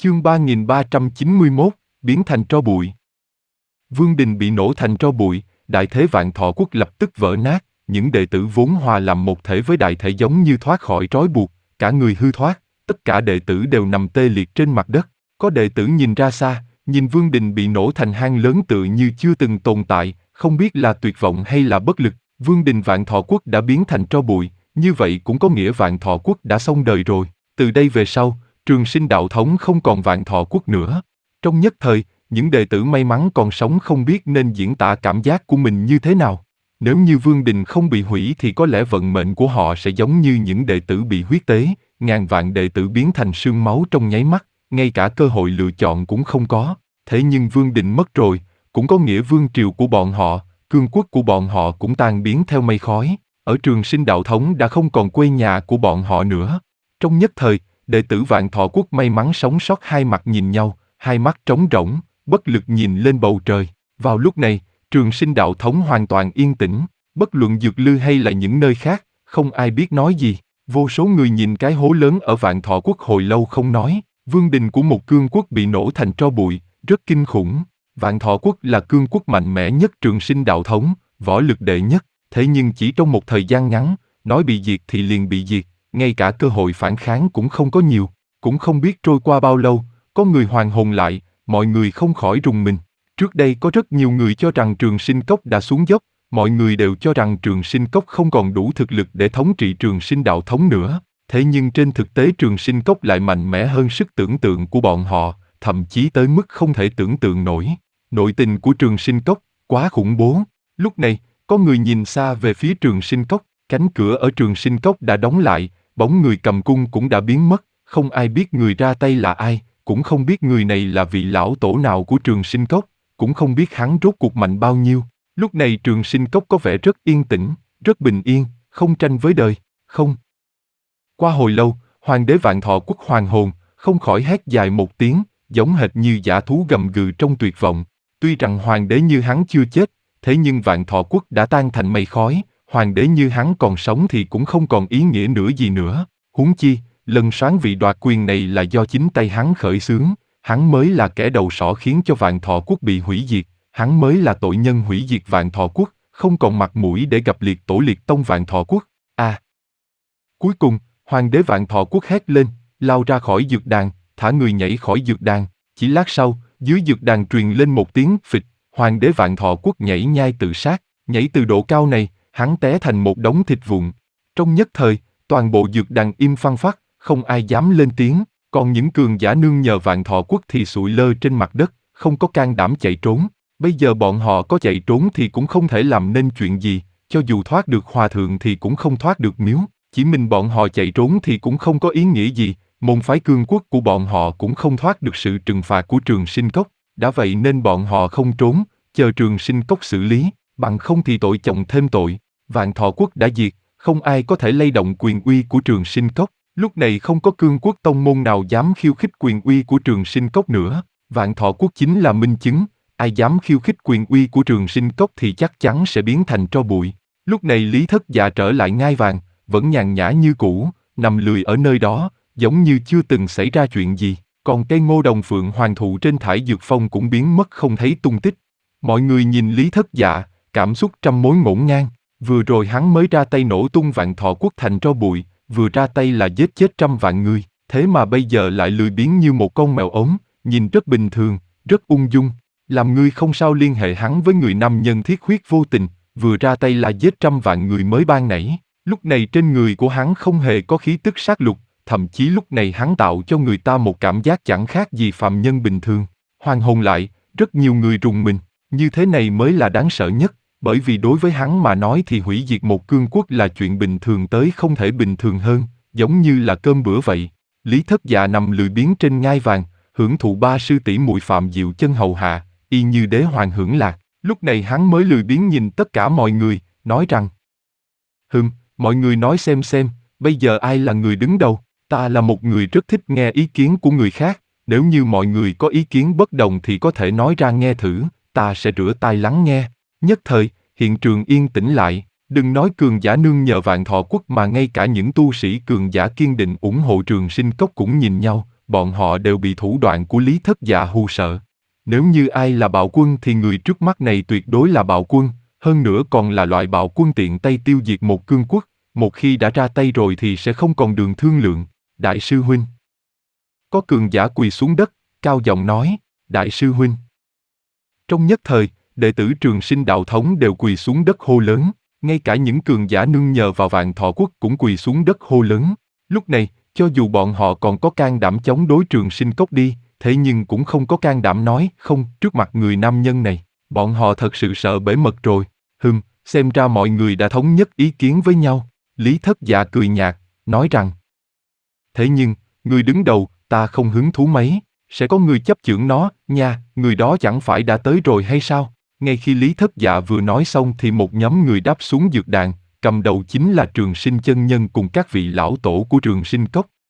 Chương 3391, biến thành tro bụi. Vương đình bị nổ thành tro bụi, đại thế Vạn Thọ quốc lập tức vỡ nát, những đệ tử vốn hòa làm một thể với đại thể giống như thoát khỏi trói buộc, cả người hư thoát, tất cả đệ tử đều nằm tê liệt trên mặt đất. Có đệ tử nhìn ra xa, nhìn Vương đình bị nổ thành hang lớn tựa như chưa từng tồn tại, không biết là tuyệt vọng hay là bất lực. Vương đình Vạn Thọ quốc đã biến thành tro bụi, như vậy cũng có nghĩa Vạn Thọ quốc đã xong đời rồi. Từ đây về sau, Trường Sinh đạo thống không còn Vạn Thọ quốc nữa. Trong nhất thời, những đệ tử may mắn còn sống không biết nên diễn tả cảm giác của mình như thế nào. Nếu như Vương đình không bị hủy thì có lẽ vận mệnh của họ sẽ giống như những đệ tử bị huyết tế, ngàn vạn đệ tử biến thành sương máu trong nháy mắt, ngay cả cơ hội lựa chọn cũng không có. Thế nhưng Vương đình mất rồi, cũng có nghĩa vương triều của bọn họ, cương quốc của bọn họ cũng tan biến theo mây khói. Ở Trường Sinh đạo thống đã không còn quê nhà của bọn họ nữa. Trong nhất thời, đệ tử Vạn Thọ quốc may mắn sống sót hai mặt nhìn nhau, hai mắt trống rỗng, bất lực nhìn lên bầu trời. Vào lúc này, Trường Sinh đạo thống hoàn toàn yên tĩnh, bất luận Dược Lư hay là những nơi khác, không ai biết nói gì. Vô số người nhìn cái hố lớn ở Vạn Thọ quốc hồi lâu không nói. Vương đình của một cương quốc bị nổ thành tro bụi, rất kinh khủng. Vạn Thọ quốc là cương quốc mạnh mẽ nhất Trường Sinh đạo thống, võ lực đệ nhất. Thế nhưng chỉ trong một thời gian ngắn, nói bị diệt thì liền bị diệt, ngay cả cơ hội phản kháng cũng không có nhiều. Cũng không biết trôi qua bao lâu, có người hoàn hồn lại, mọi người không khỏi rùng mình. Trước đây có rất nhiều người cho rằng Trường Sinh cốc đã xuống dốc, mọi người đều cho rằng Trường Sinh cốc không còn đủ thực lực để thống trị Trường Sinh đạo thống nữa. Thế nhưng trên thực tế Trường Sinh cốc lại mạnh mẽ hơn sức tưởng tượng của bọn họ, thậm chí tới mức không thể tưởng tượng nổi. Nội tình của Trường Sinh cốc quá khủng bố. Lúc này, có người nhìn xa về phía Trường Sinh cốc, cánh cửa ở Trường Sinh cốc đã đóng lại, bóng người cầm cung cũng đã biến mất, không ai biết người ra tay là ai, cũng không biết người này là vị lão tổ nào của Trường Sinh cốc, cũng không biết hắn rốt cuộc mạnh bao nhiêu. Lúc này Trường Sinh cốc có vẻ rất yên tĩnh, rất bình yên, không tranh với đời, không. Qua hồi lâu, Hoàng đế Vạn Thọ quốc hoàn hồn, không khỏi hét dài một tiếng, giống hệt như dã thú gầm gừ trong tuyệt vọng. Tuy rằng Hoàng đế như hắn chưa chết, thế nhưng Vạn Thọ quốc đã tan thành mây khói, Hoàng đế như hắn còn sống thì cũng không còn ý nghĩa nữa gì nữa. Huống chi, lần soán vị đoạt quyền này là do chính tay hắn khởi xướng, hắn mới là kẻ đầu sỏ khiến cho Vạn Thọ quốc bị hủy diệt, hắn mới là tội nhân hủy diệt Vạn Thọ quốc, không còn mặt mũi để gặp liệt tổ liệt tông Vạn Thọ quốc. Cuối cùng, Hoàng đế Vạn Thọ quốc hét lên, lao ra khỏi dược đàn, thả người nhảy khỏi dược đàn. Chỉ lát sau, dưới dược đàn truyền lên một tiếng phịch, Hoàng đế Vạn Thọ quốc nhảy nhai tự sát, nhảy từ độ cao này, hắn té thành một đống thịt vụn. Trong nhất thời, toàn bộ dược đàn im phăng phắc, không ai dám lên tiếng, còn những cường giả nương nhờ Vạn Thọ quốc thì sụi lơ trên mặt đất, không có can đảm chạy trốn. Bây giờ bọn họ có chạy trốn thì cũng không thể làm nên chuyện gì, cho dù thoát được hòa thượng thì cũng không thoát được miếu, chỉ mình bọn họ chạy trốn thì cũng không có ý nghĩa gì, môn phái cương quốc của bọn họ cũng không thoát được sự trừng phạt của Trường Sinh cốc, đã vậy nên bọn họ không trốn, chờ Trường Sinh cốc xử lý, bằng không thì tội chồng thêm tội. Vạn Thọ quốc đã diệt, không ai có thể lay động quyền uy của Trường Sinh cốc, lúc này không có cương quốc tông môn nào dám khiêu khích quyền uy của Trường Sinh cốc nữa. Vạn Thọ quốc chính là minh chứng, ai dám khiêu khích quyền uy của Trường Sinh cốc thì chắc chắn sẽ biến thành tro bụi. Lúc này Lý Thất Dạ trở lại ngai vàng, vẫn nhàn nhã như cũ, nằm lười ở nơi đó, giống như chưa từng xảy ra chuyện gì. Còn cây ngô đồng phượng hoàng thụ trên thải dược phong cũng biến mất không thấy tung tích. Mọi người nhìn Lý Thất Dạ, cảm xúc trăm mối ngổn ngang. Vừa rồi hắn mới ra tay nổ tung Vạn Thọ quốc thành tro bụi, vừa ra tay là giết chết trăm vạn người, thế mà bây giờ lại lười biếng như một con mèo ốm, nhìn rất bình thường, rất ung dung. Làm ngươi không sao liên hệ hắn với người nam nhân thiết huyết vô tình, vừa ra tay là giết trăm vạn người mới ban nãy. Lúc này trên người của hắn không hề có khí tức sát lục, thậm chí lúc này hắn tạo cho người ta một cảm giác chẳng khác gì phàm nhân bình thường. Hoàn hồn lại, rất nhiều người rùng mình, như thế này mới là đáng sợ nhất, bởi vì đối với hắn mà nói thì hủy diệt một cương quốc là chuyện bình thường tới không thể bình thường hơn, giống như là cơm bữa vậy. Lý Thất Dạ nằm lười biếng trên ngai vàng, hưởng thụ ba sư tỷ muội Phạm Diệu Chân hầu hạ, y như đế hoàng hưởng lạc. Lúc này hắn mới lười biếng nhìn tất cả mọi người, nói rằng: mọi người nói xem, bây giờ ai là người đứng đầu? Ta là một người rất thích nghe ý kiến của người khác, nếu như mọi người có ý kiến bất đồng thì có thể nói ra nghe thử, ta sẽ rửa tai lắng nghe. Nhất thời, hiện trường yên tĩnh lại, đừng nói cường giả nương nhờ Vạn Thọ quốc mà ngay cả những tu sĩ cường giả kiên định ủng hộ Trường Sinh cốc cũng nhìn nhau, bọn họ đều bị thủ đoạn của Lý Thất Dạ hù sợ. Nếu như ai là bạo quân thì người trước mắt này tuyệt đối là bạo quân, hơn nữa còn là loại bạo quân tiện tay tiêu diệt một cương quốc, một khi đã ra tay rồi thì sẽ không còn đường thương lượng. Đại sư huynh. Có cường giả quỳ xuống đất, cao giọng nói, Đại sư huynh. Trong nhất thời, đệ tử Trường Sinh đạo thống đều quỳ xuống đất hô lớn, ngay cả những cường giả nương nhờ vào Vạn Thọ Quốc cũng quỳ xuống đất hô lớn. Lúc này, cho dù bọn họ còn có can đảm chống đối Trường Sinh Cốc đi, thế nhưng cũng không có can đảm nói không trước mặt người nam nhân này. Bọn họ thật sự sợ bể mật rồi. Xem ra mọi người đã thống nhất ý kiến với nhau. Lý Thất Dạ cười nhạt, nói rằng. Thế nhưng, người đứng đầu, ta không hứng thú mấy, sẽ có người chấp chưởng nó, nha, người đó chẳng phải đã tới rồi hay sao? Ngay khi Lý Thất Dạ vừa nói xong thì một nhóm người đáp xuống dược đàn, cầm đầu chính là Trường Sinh chân nhân cùng các vị lão tổ của Trường Sinh Cốc.